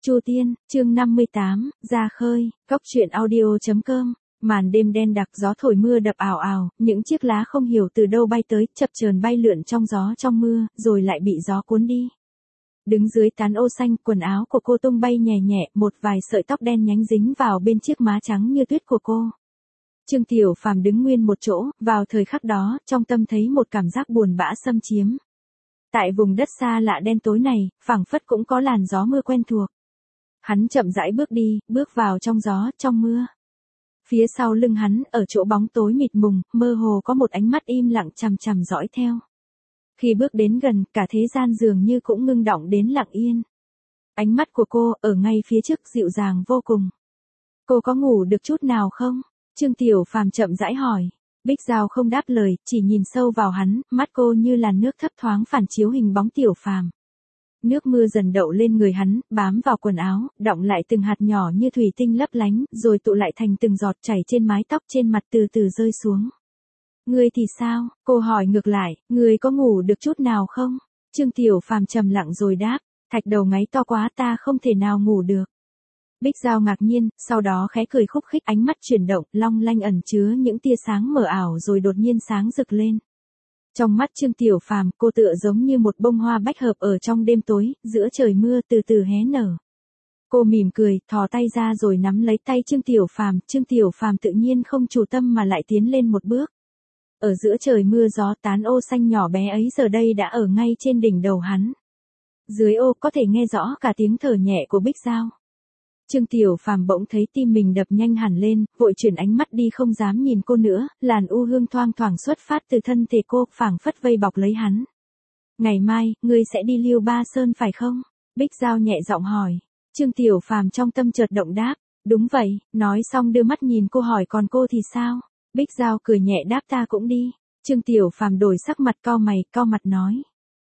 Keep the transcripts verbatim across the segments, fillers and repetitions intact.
Chu Tiên, chương năm mươi tám, ra khơi, góc truyện audio.com. Màn đêm đen đặc, gió thổi mưa đập ào ào, những chiếc lá không hiểu từ đâu bay tới, chập chờn bay lượn trong gió trong mưa, rồi lại bị gió cuốn đi. Đứng dưới tán ô xanh, quần áo của cô tung bay nhẹ nhẹ, một vài sợi tóc đen nhánh dính vào bên chiếc má trắng như tuyết của cô. Trương Tiểu Phàm đứng nguyên một chỗ, vào thời khắc đó, trong tâm thấy một cảm giác buồn bã xâm chiếm. Tại vùng đất xa lạ đen tối này, phảng phất cũng có làn gió mưa quen thuộc. Hắn chậm rãi bước đi, bước vào trong gió, trong mưa. Phía sau lưng hắn, ở chỗ bóng tối mịt mùng, mơ hồ có một ánh mắt im lặng chằm chằm dõi theo. Khi bước đến gần, cả thế gian dường như cũng ngưng động đến lặng yên. Ánh mắt của cô, ở ngay phía trước, dịu dàng vô cùng. Cô có ngủ được chút nào không? Trương Tiểu Phàm chậm rãi hỏi. Bích Giao không đáp lời, chỉ nhìn sâu vào hắn, mắt cô như làn nước thấp thoáng phản chiếu hình bóng Tiểu Phàm. Nước mưa dần đậu lên người hắn, bám vào quần áo, đọng lại từng hạt nhỏ như thủy tinh lấp lánh, rồi tụ lại thành từng giọt chảy trên mái tóc trên mặt từ từ rơi xuống. Ngươi thì sao? Cô hỏi ngược lại, ngươi có ngủ được chút nào không? Trương Tiểu Phàm trầm lặng rồi đáp, thạch đầu ngáy to quá ta không thể nào ngủ được. Bích Giao ngạc nhiên, sau đó khẽ cười khúc khích, ánh mắt chuyển động, long lanh ẩn chứa những tia sáng mờ ảo rồi đột nhiên sáng rực lên. Trong mắt Trương Tiểu Phàm, cô tựa giống như một bông hoa bách hợp ở trong đêm tối, giữa trời mưa từ từ hé nở. Cô mỉm cười, thò tay ra rồi nắm lấy tay Trương Tiểu Phàm, Trương Tiểu Phàm tự nhiên không chủ tâm mà lại tiến lên một bước. Ở giữa trời mưa gió, tán ô xanh nhỏ bé ấy giờ đây đã ở ngay trên đỉnh đầu hắn. Dưới ô có thể nghe rõ cả tiếng thở nhẹ của Bích Giao. Trương Tiểu Phàm bỗng thấy tim mình đập nhanh hẳn lên, vội chuyển ánh mắt đi không dám nhìn cô nữa, làn u hương thoang thoảng xuất phát từ thân thể cô, phảng phất vây bọc lấy hắn. Ngày mai, ngươi sẽ đi Liêu Ba Sơn phải không? Bích Giao nhẹ giọng hỏi. Trương Tiểu Phàm trong tâm chợt động đáp, đúng vậy, nói xong đưa mắt nhìn cô hỏi còn cô thì sao? Bích Giao cười nhẹ đáp ta cũng đi. Trương Tiểu Phàm đổi sắc mặt cau mày, cau mặt nói.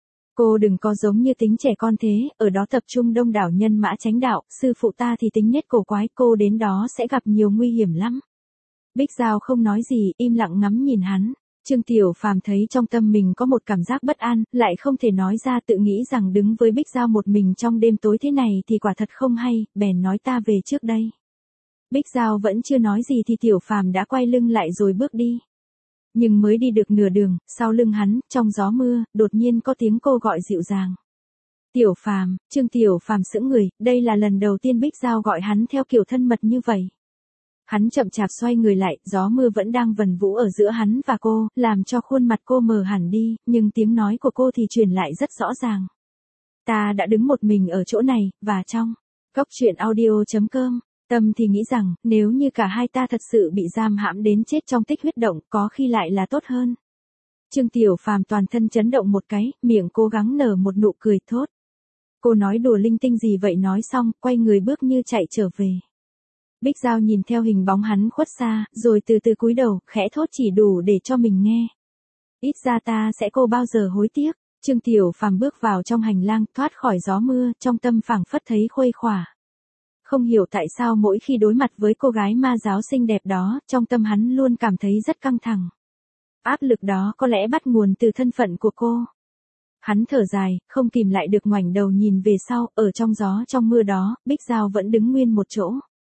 Cô đừng có giống như tính trẻ con thế, ở đó tập trung đông đảo nhân mã chánh đạo, sư phụ ta thì tính nết cổ quái, cô đến đó sẽ gặp nhiều nguy hiểm lắm. Bích Giao không nói gì, im lặng ngắm nhìn hắn. Trương Tiểu Phàm thấy trong tâm mình có một cảm giác bất an, lại không thể nói ra, tự nghĩ rằng đứng với Bích Giao một mình trong đêm tối thế này thì quả thật không hay, bèn nói ta về trước đây. Bích Giao vẫn chưa nói gì thì Tiểu Phàm đã quay lưng lại rồi bước đi. Nhưng mới đi được nửa đường, sau lưng hắn, trong gió mưa, đột nhiên có tiếng cô gọi dịu dàng. Tiểu Phàm, Trương Tiểu Phàm sững người, đây là lần đầu tiên Bích Giao gọi hắn theo kiểu thân mật như vậy. Hắn chậm chạp xoay người lại, gió mưa vẫn đang vần vũ ở giữa hắn và cô, làm cho khuôn mặt cô mờ hẳn đi, nhưng tiếng nói của cô thì truyền lại rất rõ ràng. Ta đã đứng một mình ở chỗ này, và trong góc truyện audio.com. Tâm thì nghĩ rằng, nếu như cả hai ta thật sự bị giam hãm đến chết trong tích huyết động, có khi lại là tốt hơn. Trương Tiểu Phàm toàn thân chấn động một cái, miệng cố gắng nở một nụ cười thốt. Cô nói đùa linh tinh gì vậy, nói xong, quay người bước như chạy trở về. Bích Giao nhìn theo hình bóng hắn khuất xa, rồi từ từ cúi đầu, khẽ thốt chỉ đủ để cho mình nghe. Ít ra ta sẽ cô bao giờ hối tiếc. Trương Tiểu Phàm bước vào trong hành lang, thoát khỏi gió mưa, trong tâm phảng phất thấy khuây khỏa. Không hiểu tại sao mỗi khi đối mặt với cô gái ma giáo xinh đẹp đó, trong tâm hắn luôn cảm thấy rất căng thẳng. Áp lực đó có lẽ bắt nguồn từ thân phận của cô. Hắn thở dài, không kìm lại được ngoảnh đầu nhìn về sau, ở trong gió trong mưa đó, Bích Giao vẫn đứng nguyên một chỗ.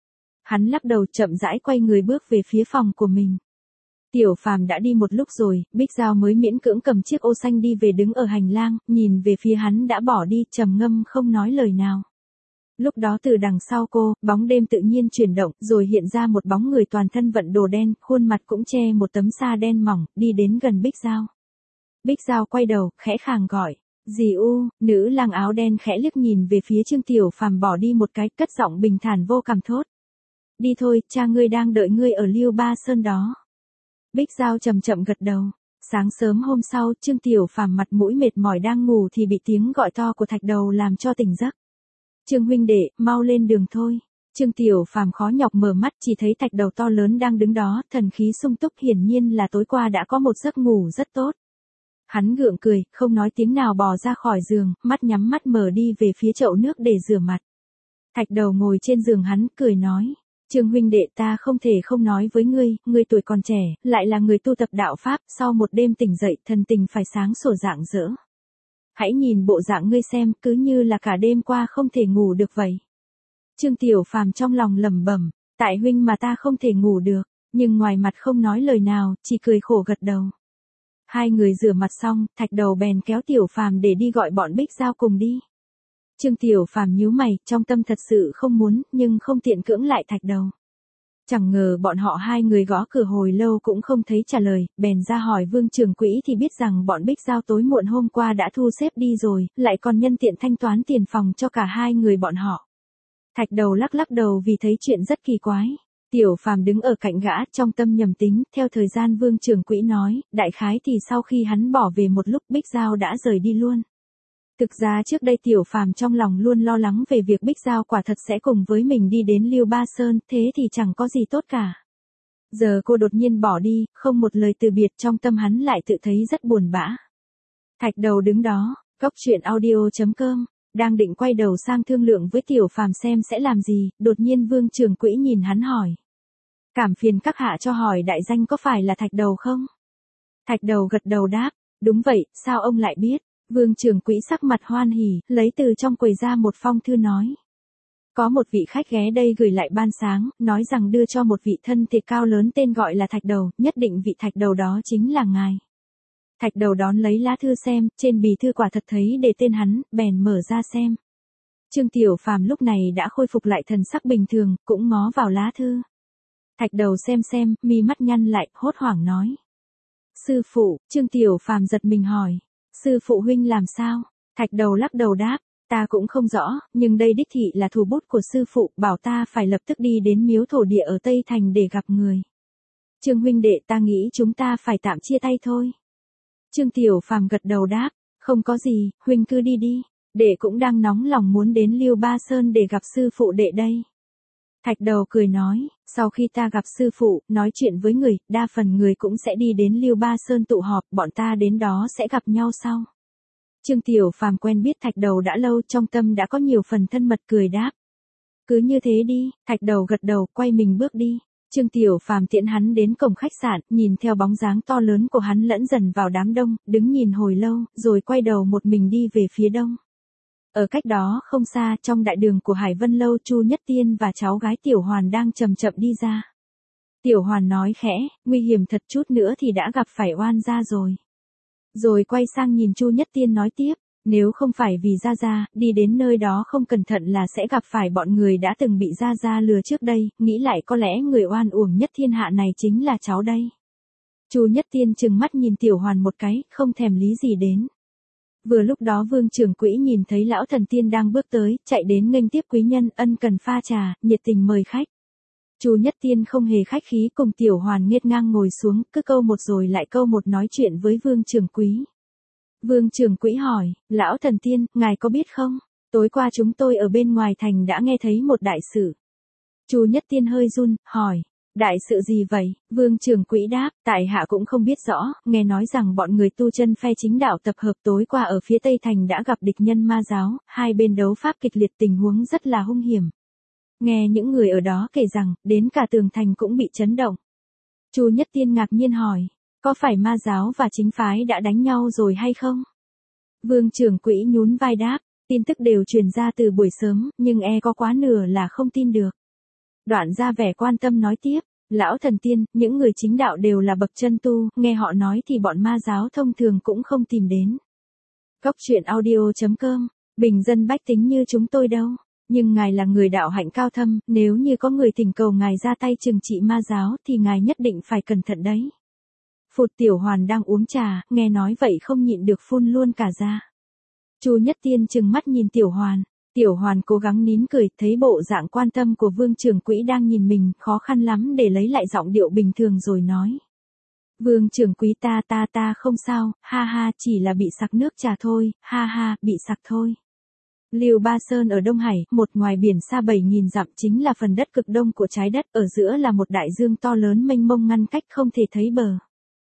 Hắn lắc đầu chậm rãi quay người bước về phía phòng của mình. Tiểu Phàm đã đi một lúc rồi, Bích Giao mới miễn cưỡng cầm chiếc ô xanh đi về, đứng ở hành lang, nhìn về phía hắn đã bỏ đi, trầm ngâm không nói lời nào. Lúc đó từ đằng sau cô, bóng đêm tự nhiên chuyển động, rồi hiện ra một bóng người toàn thân vận đồ đen, khuôn mặt cũng che một tấm sa đen mỏng, đi đến gần Bích Giao. Bích Giao quay đầu, khẽ khàng gọi, dì U. Nữ lang áo đen khẽ liếc nhìn về phía Trương Tiểu Phàm bỏ đi một cái, cất giọng bình thản vô cảm thốt. Đi thôi, cha ngươi đang đợi ngươi ở Liêu Ba Sơn đó. Bích Giao chậm chậm gật đầu. Sáng sớm hôm sau, Trương Tiểu Phàm mặt mũi mệt mỏi đang ngủ thì bị tiếng gọi to của thạch đầu làm cho tỉnh giấc. Trương huynh đệ, mau lên đường thôi. Trương Tiểu Phàm khó nhọc mở mắt, chỉ thấy thạch đầu to lớn đang đứng đó, thần khí sung túc, hiển nhiên là tối qua đã có một giấc ngủ rất tốt. Hắn gượng cười, không nói tiếng nào bò ra khỏi giường, mắt nhắm mắt mở đi về phía chậu nước để rửa mặt. Thạch đầu ngồi trên giường hắn, cười nói. Trương huynh đệ, ta không thể không nói với ngươi, ngươi tuổi còn trẻ, lại là người tu tập đạo Pháp, sau một đêm tỉnh dậy, thần tình phải sáng sủa rạng rỡ. Hãy nhìn bộ dạng ngươi xem, cứ như là cả đêm qua không thể ngủ được vậy. Trương Tiểu Phàm trong lòng lẩm bẩm, tại huynh mà ta không thể ngủ được, nhưng ngoài mặt không nói lời nào, chỉ cười khổ gật đầu. Hai người rửa mặt xong, Thạch Đầu bèn kéo Tiểu Phàm để đi gọi bọn Bích Giao cùng đi. Trương Tiểu Phàm nhíu mày, trong tâm thật sự không muốn, nhưng không tiện cưỡng lại Thạch Đầu. Chẳng ngờ bọn họ hai người gõ cửa hồi lâu cũng không thấy trả lời, bèn ra hỏi Vương Trường Quỹ thì biết rằng bọn Bích Giao tối muộn hôm qua đã thu xếp đi rồi, lại còn nhân tiện thanh toán tiền phòng cho cả hai người bọn họ. Thạch Đầu lắc lắc đầu vì thấy chuyện rất kỳ quái. Tiểu Phàm đứng ở cạnh gã, trong tâm nhầm tính, theo thời gian Vương Trường Quỹ nói, đại khái thì sau khi hắn bỏ về một lúc Bích Giao đã rời đi luôn. Thực ra trước đây Tiểu Phàm trong lòng luôn lo lắng về việc Bích Giao quả thật sẽ cùng với mình đi đến Liêu Ba Sơn, thế thì chẳng có gì tốt cả. Giờ cô đột nhiên bỏ đi, không một lời từ biệt, trong tâm hắn lại tự thấy rất buồn bã. Thạch Đầu đứng đó, Cốc Truyện Audio chấm com, đang định quay đầu sang thương lượng với Tiểu Phàm xem sẽ làm gì, đột nhiên Vương Trường Quỹ nhìn hắn hỏi. Cảm phiền các hạ cho hỏi đại danh có phải là Thạch Đầu không? Thạch Đầu gật đầu đáp, đúng vậy, sao ông lại biết? Vương Trường Quỹ sắc mặt hoan hỉ, lấy từ trong quầy ra một phong thư nói. Có một vị khách ghé đây gửi lại ban sáng, nói rằng đưa cho một vị thân thể cao lớn tên gọi là Thạch Đầu, nhất định vị Thạch Đầu đó chính là ngài. Thạch Đầu đón lấy lá thư xem, trên bì thư quả thật thấy để tên hắn, bèn mở ra xem. Trương Tiểu Phàm lúc này đã khôi phục lại thần sắc bình thường, cũng ngó vào lá thư. Thạch Đầu xem xem, mi mắt nhăn lại, hốt hoảng nói. Sư phụ, Trương Tiểu Phàm giật mình hỏi. Sư phụ huynh làm sao? Thạch Đầu lắc đầu đáp, ta cũng không rõ, nhưng đây đích thị là thủ bút của sư phụ, bảo ta phải lập tức đi đến miếu thổ địa ở Tây Thành để gặp người. Trương huynh đệ, ta nghĩ chúng ta phải tạm chia tay thôi. Trương Tiểu Phàm gật đầu đáp, không có gì, huynh cứ đi đi, đệ cũng đang nóng lòng muốn đến Liêu Ba Sơn để gặp sư phụ đệ đây. Thạch Đầu cười nói, sau khi ta gặp sư phụ, nói chuyện với người, đa phần người cũng sẽ đi đến Liêu Ba Sơn tụ họp, bọn ta đến đó sẽ gặp nhau sau. Trương Tiểu Phàm quen biết Thạch Đầu đã lâu, trong tâm đã có nhiều phần thân mật, cười đáp. Cứ như thế đi, Thạch Đầu gật đầu, quay mình bước đi. Trương Tiểu Phàm tiễn hắn đến cổng khách sạn, nhìn theo bóng dáng to lớn của hắn lẫn dần vào đám đông, đứng nhìn hồi lâu, rồi quay đầu một mình đi về phía đông. Ở cách đó không xa, trong đại đường của Hải Vân Lâu, Chu Nhất Tiên và cháu gái Tiểu Hoàn đang chậm chậm đi ra. Tiểu Hoàn nói khẽ, nguy hiểm thật, chút nữa thì đã gặp phải oan gia rồi. Rồi quay sang nhìn Chu Nhất Tiên nói tiếp, nếu không phải vì Gia Gia, đi đến nơi đó không cẩn thận là sẽ gặp phải bọn người đã từng bị Gia Gia lừa trước đây, nghĩ lại có lẽ người oan uổng nhất thiên hạ này chính là cháu đây. Chu Nhất Tiên trừng mắt nhìn Tiểu Hoàn một cái, không thèm lý gì đến. Vừa lúc đó Vương Trường Quỹ nhìn thấy lão thần tiên đang bước tới, chạy đến nghênh tiếp quý nhân, ân cần pha trà, nhiệt tình mời khách. Chu Nhất Tiên không hề khách khí, cùng Tiểu Hoàn nghênh ngang ngồi xuống, cứ câu một rồi lại câu một nói chuyện với Vương Trường Quỹ. Vương Trường Quỹ hỏi, lão thần tiên, ngài có biết không? Tối qua chúng tôi ở bên ngoài thành đã nghe thấy một đại sự. Chu Nhất Tiên hơi run, hỏi. Đại sự gì vậy? Vương Trường Quỹ đáp, tại hạ cũng không biết rõ, nghe nói rằng bọn người tu chân phe chính đạo tập hợp tối qua ở phía Tây Thành đã gặp địch nhân ma giáo, hai bên đấu pháp kịch liệt, tình huống rất là hung hiểm. Nghe những người ở đó kể rằng, đến cả tường thành cũng bị chấn động. Chu Nhất Tiên ngạc nhiên hỏi, có phải ma giáo và chính phái đã đánh nhau rồi hay không? Vương Trường Quỹ nhún vai đáp, tin tức đều truyền ra từ buổi sớm, nhưng e có quá nửa là không tin được. Đoạn ra vẻ quan tâm nói tiếp, lão thần tiên, những người chính đạo đều là bậc chân tu, nghe họ nói thì bọn ma giáo thông thường cũng không tìm đến. Cốc Truyện Audio chấm com, bình dân bách tính như chúng tôi đâu, nhưng ngài là người đạo hạnh cao thâm, nếu như có người thỉnh cầu ngài ra tay trừng trị ma giáo thì ngài nhất định phải cẩn thận đấy. Phụt. Tiểu Hoàn đang uống trà, nghe nói vậy không nhịn được phun luôn cả ra. Chu Nhất Tiên trừng mắt nhìn Tiểu Hoàn. Tiểu Hoàn cố gắng nín cười, thấy bộ dạng quan tâm của Vương Trường Quỹ đang nhìn mình, khó khăn lắm để lấy lại giọng điệu bình thường rồi nói. Vương Trường Quỹ, ta ta ta không sao, ha ha, chỉ là bị sặc nước trà thôi, ha ha, bị sặc thôi. Liêu Ba Sơn ở Đông Hải, một ngoài biển xa bảy nghìn dặm, chính là phần đất cực đông của trái đất, ở giữa là một đại dương to lớn mênh mông ngăn cách không thể thấy bờ.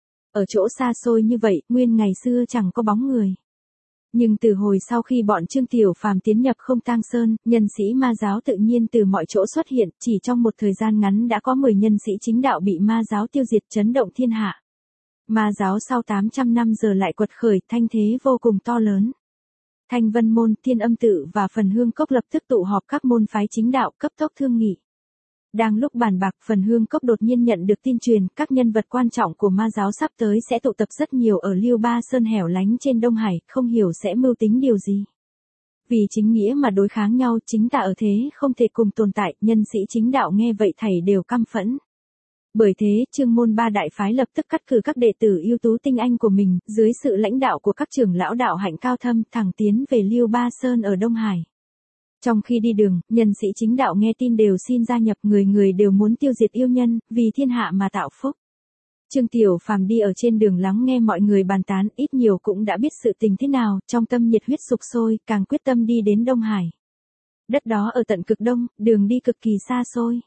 Ở chỗ xa xôi như vậy, nguyên ngày xưa chẳng có bóng người. Nhưng từ hồi sau khi bọn Trương Tiểu Phàm tiến nhập Không Tang Sơn, nhân sĩ ma giáo tự nhiên từ mọi chỗ xuất hiện, chỉ trong một thời gian ngắn đã có mười nhân sĩ chính đạo bị ma giáo tiêu diệt, chấn động thiên hạ. Ma giáo sau tám trăm năm giờ lại quật khởi, thanh thế vô cùng to lớn. Thanh Vân Môn, Thiên Âm Tự và Phần Hương Cốc lập tức tụ họp các môn phái chính đạo cấp tốc thương nghị. Đang lúc bàn bạc, Phần Hương Cốc đột nhiên nhận được tin truyền, các nhân vật quan trọng của ma giáo sắp tới sẽ tụ tập rất nhiều ở Liêu Ba Sơn hẻo lánh trên Đông Hải, không hiểu sẽ mưu tính điều gì. Vì chính nghĩa mà đối kháng nhau, chính tà ở thế không thể cùng tồn tại, nhân sĩ chính đạo nghe vậy thảy đều căm phẫn. Bởi thế, Chương môn ba đại phái lập tức cắt cử các đệ tử ưu tú tinh anh của mình, dưới sự lãnh đạo của các trưởng lão đạo hạnh cao thâm, thẳng tiến về Liêu Ba Sơn ở Đông Hải. Trong khi đi đường, nhân sĩ chính đạo nghe tin đều xin gia nhập, người người đều muốn tiêu diệt yêu nhân, vì thiên hạ mà tạo phúc. Trương Tiểu Phàm đi ở trên đường lắng nghe mọi người bàn tán, ít nhiều cũng đã biết sự tình thế nào, trong tâm nhiệt huyết sục sôi, càng quyết tâm đi đến Đông Hải. Đất đó ở tận cực đông, đường đi cực kỳ xa xôi.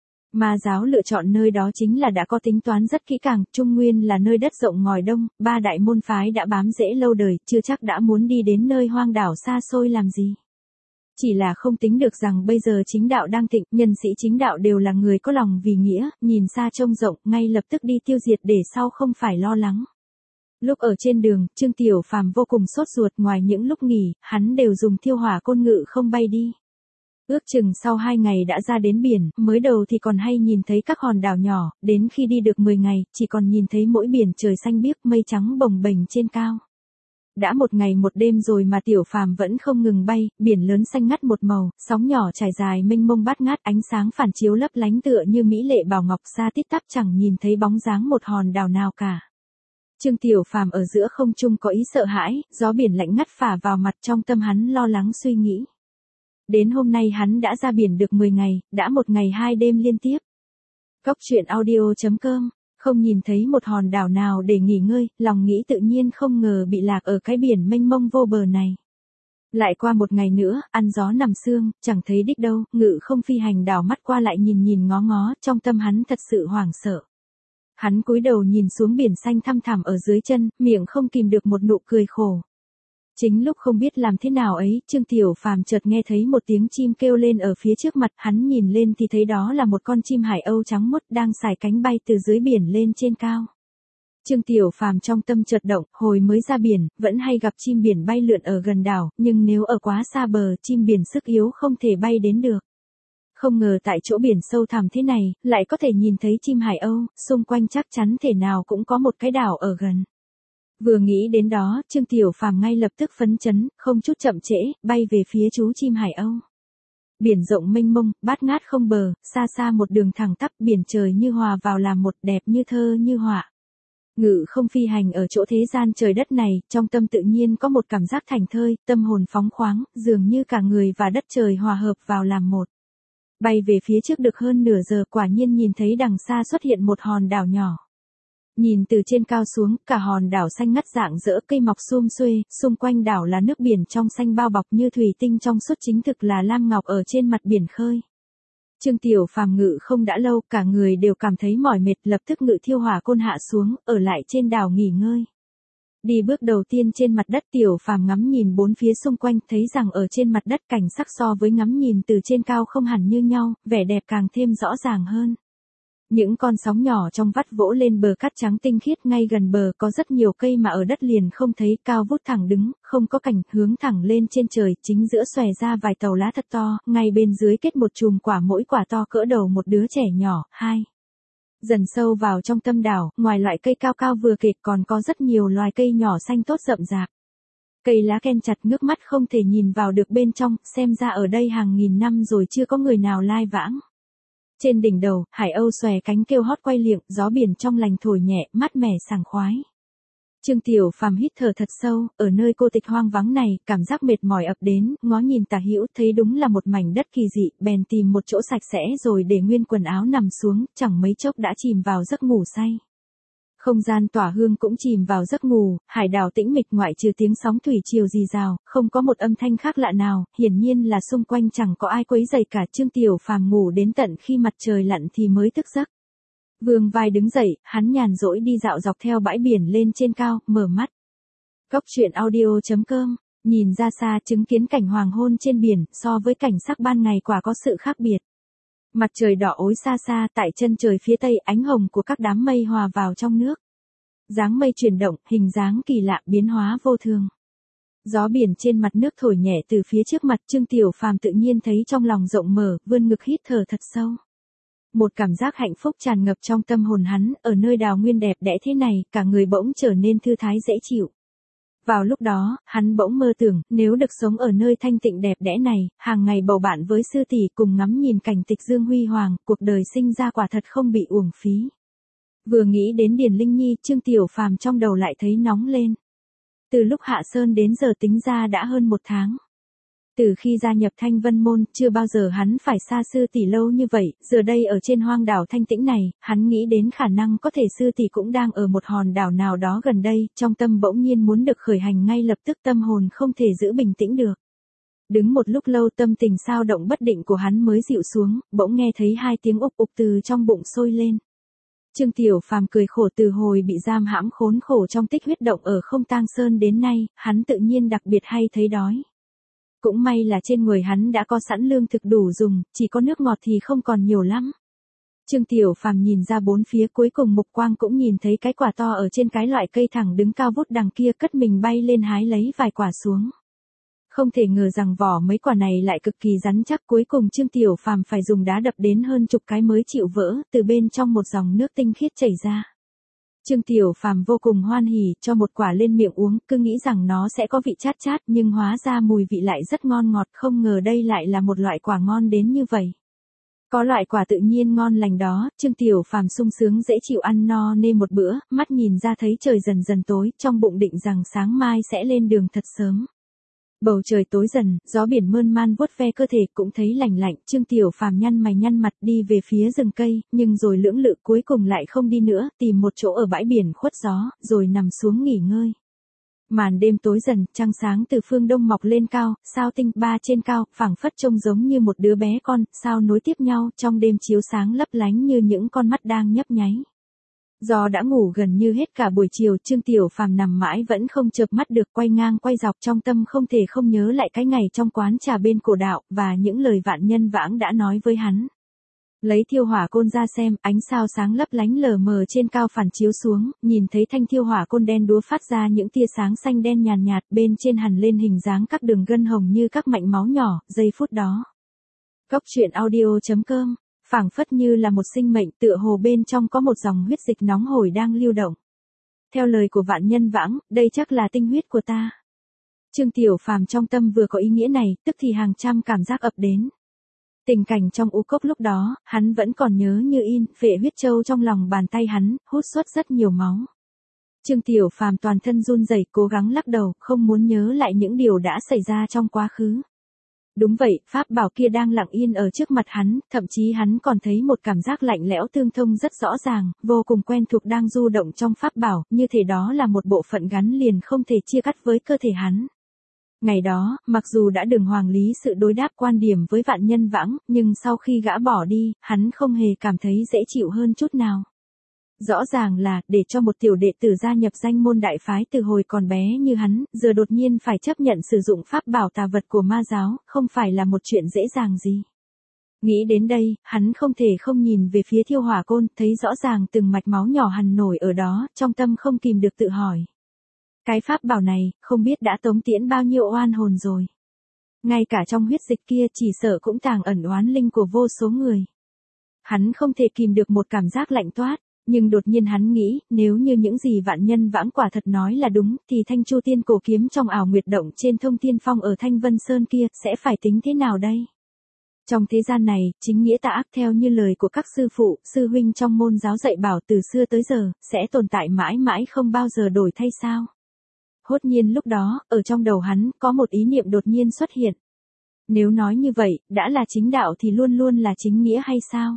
Ma giáo lựa chọn nơi đó chính là đã có tính toán rất kỹ càng, Trung Nguyên là nơi đất rộng ngòi đông, ba đại môn phái đã bám rễ lâu đời, chưa chắc đã muốn đi đến nơi hoang đảo xa xôi làm gì. Chỉ là không tính được rằng bây giờ chính đạo đang thịnh, nhân sĩ chính đạo đều là người có lòng vì nghĩa, nhìn xa trông rộng, ngay lập tức đi tiêu diệt để sau không phải lo lắng. Lúc ở trên đường, Trương Tiểu Phàm vô cùng sốt ruột, ngoài những lúc nghỉ, hắn đều dùng thiêu hỏa côn ngự không bay đi. Ước chừng sau hai ngày đã ra đến biển, mới đầu thì còn hay nhìn thấy các hòn đảo nhỏ, đến khi đi được mười ngày, chỉ còn nhìn thấy mỗi biển trời xanh biếc, mây trắng bồng bềnh trên cao. Đã một ngày một đêm rồi mà Tiểu Phàm vẫn không ngừng bay, biển lớn xanh ngắt một màu, sóng nhỏ trải dài mênh mông bát ngát, ánh sáng phản chiếu lấp lánh tựa như mỹ lệ bảo ngọc, xa tít tắp chẳng nhìn thấy bóng dáng một hòn đảo nào cả. Trương Tiểu Phàm ở giữa không trung có ý sợ hãi, gió biển lạnh ngắt phả vào mặt, trong tâm hắn lo lắng suy nghĩ. Đến hôm nay hắn đã ra biển được mười ngày, đã một ngày hai đêm liên tiếp. Cốc truyện audio chấm com, không nhìn thấy một hòn đảo nào để nghỉ ngơi, lòng nghĩ tự nhiên không ngờ bị lạc ở cái biển mênh mông vô bờ này. Lại qua một ngày nữa, ăn gió nằm sương, chẳng thấy đích đâu, ngự không phi hành đảo mắt qua lại nhìn nhìn ngó ngó, trong tâm hắn thật sự hoảng sợ. Hắn cúi đầu nhìn xuống biển xanh thăm thẳm ở dưới chân, miệng không kìm được một nụ cười khổ. Chính lúc không biết làm thế nào ấy, Trương Tiểu Phàm chợt nghe thấy một tiếng chim kêu lên ở phía trước mặt, hắn nhìn lên thì thấy đó là một con chim hải âu trắng muốt đang sải cánh bay từ dưới biển lên trên cao. Trương Tiểu Phàm trong tâm chợt động, hồi mới ra biển, vẫn hay gặp chim biển bay lượn ở gần đảo, nhưng nếu ở quá xa bờ, chim biển sức yếu không thể bay đến được. Không ngờ tại chỗ biển sâu thẳm thế này, lại có thể nhìn thấy chim hải âu, xung quanh chắc chắn thể nào cũng có một cái đảo ở gần. Vừa nghĩ đến đó, Trương Tiểu Phàm ngay lập tức phấn chấn, không chút chậm trễ, bay về phía chú chim hải âu. Biển rộng mênh mông, bát ngát không bờ, xa xa một đường thẳng tắp, biển trời như hòa vào làm một, đẹp như thơ như họa. Ngự không phi hành ở chỗ thế gian trời đất này, trong tâm tự nhiên có một cảm giác thành thơi, tâm hồn phóng khoáng, dường như cả người và đất trời hòa hợp vào làm một. Bay về phía trước được hơn nửa giờ, quả nhiên nhìn thấy đằng xa xuất hiện một hòn đảo nhỏ. Nhìn từ trên cao xuống, cả hòn đảo xanh ngắt rạng rỡ, cây mọc sum xuê, xung quanh đảo là nước biển trong xanh bao bọc như thủy tinh trong suốt, chính thực là lam ngọc ở trên mặt biển khơi. Trương Tiểu Phàm ngự không đã lâu, cả người đều cảm thấy mỏi mệt, lập tức ngự thiêu hỏa côn hạ xuống, ở lại trên đảo nghỉ ngơi. Đi bước đầu tiên trên mặt đất, Tiểu Phàm ngắm nhìn bốn phía xung quanh, thấy rằng ở trên mặt đất cảnh sắc so với ngắm nhìn từ trên cao không hẳn như nhau, vẻ đẹp càng thêm rõ ràng hơn. Những con sóng nhỏ trong vắt vỗ lên bờ cát trắng tinh khiết, ngay gần bờ có rất nhiều cây mà ở đất liền không thấy, cao vút thẳng đứng, không có cành, hướng thẳng lên trên trời, chính giữa xòe ra vài tàu lá thật to, ngay bên dưới kết một chùm quả, mỗi quả to cỡ đầu một đứa trẻ nhỏ. Hai. Dần sâu vào trong tâm đảo, ngoài loại cây cao cao vừa kể còn có rất nhiều loài cây nhỏ xanh tốt rậm rạp. Cây lá ken chặt, ngước mắt không thể nhìn vào được bên trong, xem ra ở đây hàng nghìn năm rồi chưa có người nào lai vãng. Trên đỉnh đầu, hải âu xòe cánh kêu hót quay liệng, gió biển trong lành thổi nhẹ, mát mẻ sảng khoái. Trương Tiểu Phàm hít thở thật sâu, ở nơi cô tịch hoang vắng này, cảm giác mệt mỏi ập đến, ngó nhìn tả hữu, thấy đúng là một mảnh đất kỳ dị, bèn tìm một chỗ sạch sẽ rồi để nguyên quần áo nằm xuống, chẳng mấy chốc đã chìm vào giấc ngủ say. Không gian tỏa hương cũng chìm vào giấc ngủ, hải đảo tĩnh mịch ngoại trừ tiếng sóng thủy triều rì rào, không có một âm thanh khác lạ nào, hiển nhiên là xung quanh chẳng có ai quấy rầy cả. Trương Tiểu Phàm ngủ đến tận khi mặt trời lặn thì mới thức giấc. Vương vai đứng dậy, hắn nhàn rỗi đi dạo dọc theo bãi biển lên trên cao, mở mắt. Cốc truyện audio chấm com, nhìn ra xa chứng kiến cảnh hoàng hôn trên biển, so với cảnh sắc ban ngày quả có sự khác biệt. Mặt trời đỏ ối xa xa, tại chân trời phía tây, ánh hồng của các đám mây hòa vào trong nước. Dáng mây chuyển động, hình dáng kỳ lạ, biến hóa vô thường. Gió biển trên mặt nước thổi nhẹ từ phía trước mặt, Trương Tiểu Phàm tự nhiên thấy trong lòng rộng mở, vươn ngực hít thở thật sâu. Một cảm giác hạnh phúc tràn ngập trong tâm hồn hắn, ở nơi đào nguyên đẹp đẽ thế này, cả người bỗng trở nên thư thái dễ chịu. Vào lúc đó, hắn bỗng mơ tưởng, nếu được sống ở nơi thanh tịnh đẹp đẽ này, hàng ngày bầu bạn với sư tỷ cùng ngắm nhìn cảnh tịch dương huy hoàng, cuộc đời sinh ra quả thật không bị uổng phí. Vừa nghĩ đến Điền Linh Nhi, Trương Tiểu Phàm trong đầu lại thấy nóng lên. Từ lúc hạ sơn đến giờ tính ra đã hơn một tháng. Từ khi gia nhập Thanh Vân Môn, chưa bao giờ hắn phải xa sư tỷ lâu như vậy, giờ đây ở trên hoang đảo thanh tĩnh này, hắn nghĩ đến khả năng có thể sư tỷ cũng đang ở một hòn đảo nào đó gần đây, trong tâm bỗng nhiên muốn được khởi hành ngay lập tức, tâm hồn không thể giữ bình tĩnh được. Đứng một lúc lâu, tâm tình sao động bất định của hắn mới dịu xuống, bỗng nghe thấy hai tiếng ục ục từ trong bụng sôi lên. Trương Tiểu Phàm cười khổ, từ hồi bị giam hãm khốn khổ trong tích huyết động ở Không Tang Sơn đến nay, hắn tự nhiên đặc biệt hay thấy đói. Cũng may là trên người hắn đã có sẵn lương thực đủ dùng, chỉ có nước ngọt thì không còn nhiều lắm. Trương Tiểu Phàm nhìn ra bốn phía, cuối cùng mục quang cũng nhìn thấy cái quả to ở trên cái loại cây thẳng đứng cao vút đằng kia, cất mình bay lên hái lấy vài quả xuống. Không thể ngờ rằng vỏ mấy quả này lại cực kỳ rắn chắc, cuối cùng Trương Tiểu Phàm phải dùng đá đập đến hơn chục cái mới chịu vỡ, từ bên trong một dòng nước tinh khiết chảy ra. Trương Tiểu Phàm vô cùng hoan hỉ, cho một quả lên miệng uống, cứ nghĩ rằng nó sẽ có vị chát chát, nhưng hóa ra mùi vị lại rất ngon ngọt, không ngờ đây lại là một loại quả ngon đến như vậy. Có loại quả tự nhiên ngon lành đó, Trương Tiểu Phàm sung sướng dễ chịu ăn no nê một bữa, mắt nhìn ra thấy trời dần dần tối, trong bụng định rằng sáng mai sẽ lên đường thật sớm. Bầu trời tối dần, gió biển mơn man vuốt ve cơ thể, cũng thấy lành lạnh, Trương Tiểu Phàm nhăn mày nhăn mặt đi về phía rừng cây, nhưng rồi lưỡng lự cuối cùng lại không đi nữa, tìm một chỗ ở bãi biển khuất gió, rồi nằm xuống nghỉ ngơi. Màn đêm tối dần, trăng sáng từ phương đông mọc lên cao, sao tinh ba trên cao, phảng phất trông giống như một đứa bé con, sao nối tiếp nhau, trong đêm chiếu sáng lấp lánh như những con mắt đang nhấp nháy. Do đã ngủ gần như hết cả buổi chiều, Trương Tiểu Phàm nằm mãi vẫn không chợp mắt được, quay ngang quay dọc trong tâm không thể không nhớ lại cái ngày trong quán trà bên cổ đạo, và những lời Vạn Nhân Vãng đã nói với hắn. Lấy thiêu hỏa côn ra xem, ánh sao sáng lấp lánh lờ mờ trên cao phản chiếu xuống, nhìn thấy thanh thiêu hỏa côn đen đúa phát ra những tia sáng xanh đen nhàn nhạt, bên trên hằn lên hình dáng các đường gân hồng như các mạch máu nhỏ, giây phút đó. Cốc truyện audio chấm com, phảng phất như là một sinh mệnh, tựa hồ bên trong có một dòng huyết dịch nóng hổi đang lưu động. Theo lời của Vạn Nhân Vãng, đây chắc là tinh huyết của ta. Trương Tiểu Phàm trong tâm vừa có ý nghĩa này, tức thì hàng trăm cảm giác ập đến. Tình cảnh trong u cốc lúc đó, hắn vẫn còn nhớ như in, phệ huyết châu trong lòng bàn tay hắn, hút xuất rất nhiều máu. Trương Tiểu Phàm toàn thân run rẩy, cố gắng lắc đầu, không muốn nhớ lại những điều đã xảy ra trong quá khứ. Đúng vậy, pháp bảo kia đang lặng yên ở trước mặt hắn, thậm chí hắn còn thấy một cảm giác lạnh lẽo tương thông rất rõ ràng, vô cùng quen thuộc đang du động trong pháp bảo, như thể đó là một bộ phận gắn liền không thể chia cắt với cơ thể hắn. Ngày đó, mặc dù đã đường hoàng lý sự đối đáp quan điểm với Vạn Nhân Vãng, nhưng sau khi gã bỏ đi, hắn không hề cảm thấy dễ chịu hơn chút nào. Rõ ràng là, để cho một tiểu đệ tử gia nhập danh môn đại phái từ hồi còn bé như hắn, giờ đột nhiên phải chấp nhận sử dụng pháp bảo tà vật của ma giáo, không phải là một chuyện dễ dàng gì. Nghĩ đến đây, hắn không thể không nhìn về phía thiêu hỏa côn, thấy rõ ràng từng mạch máu nhỏ hằn nổi ở đó, trong tâm không kìm được tự hỏi. Cái pháp bảo này, không biết đã tống tiễn bao nhiêu oan hồn rồi. Ngay cả trong huyết dịch kia chỉ sợ cũng tàng ẩn oán linh của vô số người. Hắn không thể kìm được một cảm giác lạnh toát. Nhưng đột nhiên hắn nghĩ, nếu như những gì Vạn Nhân Vãng quả thật nói là đúng, thì thanh chu tiên cổ kiếm trong ảo nguyệt động trên thông tiên phong ở Thanh Vân Sơn kia, sẽ phải tính thế nào đây? Trong thế gian này, chính nghĩa tà ác theo như lời của các sư phụ, sư huynh trong môn giáo dạy bảo từ xưa tới giờ, sẽ tồn tại mãi mãi không bao giờ đổi thay sao? Hốt nhiên lúc đó, ở trong đầu hắn, có một ý niệm đột nhiên xuất hiện. Nếu nói như vậy, đã là chính đạo thì luôn luôn là chính nghĩa hay sao?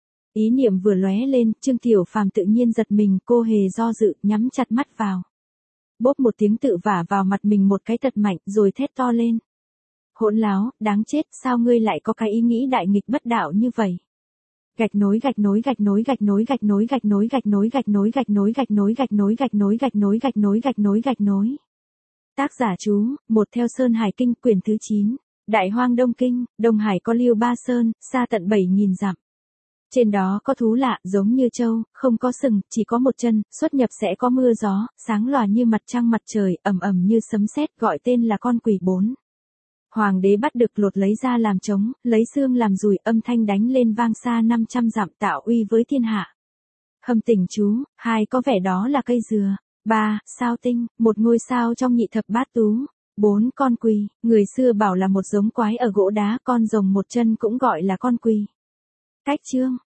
Ý niệm vừa lóe lên, Trương Tiểu Phàm tự nhiên giật mình, cô hề do dự, nhắm chặt mắt vào. Bốp một tiếng tự vả vào mặt mình một cái thật mạnh, rồi thét to lên. Hỗn láo, đáng chết, sao ngươi lại có cái ý nghĩ đại nghịch bất đạo như vậy? Gạch nối gạch nối gạch nối gạch nối gạch nối gạch nối gạch nối gạch nối gạch nối gạch nối gạch nối gạch nối gạch nối gạch nối gạch nối gạch nối. Tác giả chú, một theo Sơn Hải Kinh quyển thứ chín. Đại Hoang Đông Kinh, Đông Hải có Liêu Ba Sơn, xa tận bảy nghìn dặm. Trên đó có thú lạ, giống như trâu, không có sừng, chỉ có một chân, xuất nhập sẽ có mưa gió, sáng lòa như mặt trăng mặt trời, ầm ầm như sấm sét, gọi tên là con quỷ bốn. Hoàng đế bắt được lột lấy ra làm trống, lấy xương làm dùi, âm thanh đánh lên vang xa năm trăm dặm, tạo uy với thiên hạ. Hâm tỉnh chú, hai có vẻ đó là cây dừa. Ba, sao tinh, một ngôi sao trong nhị thập bát tú. Bốn, con quỳ, người xưa bảo là một giống quái ở gỗ đá, con rồng một chân cũng gọi là con quỳ. Cách chương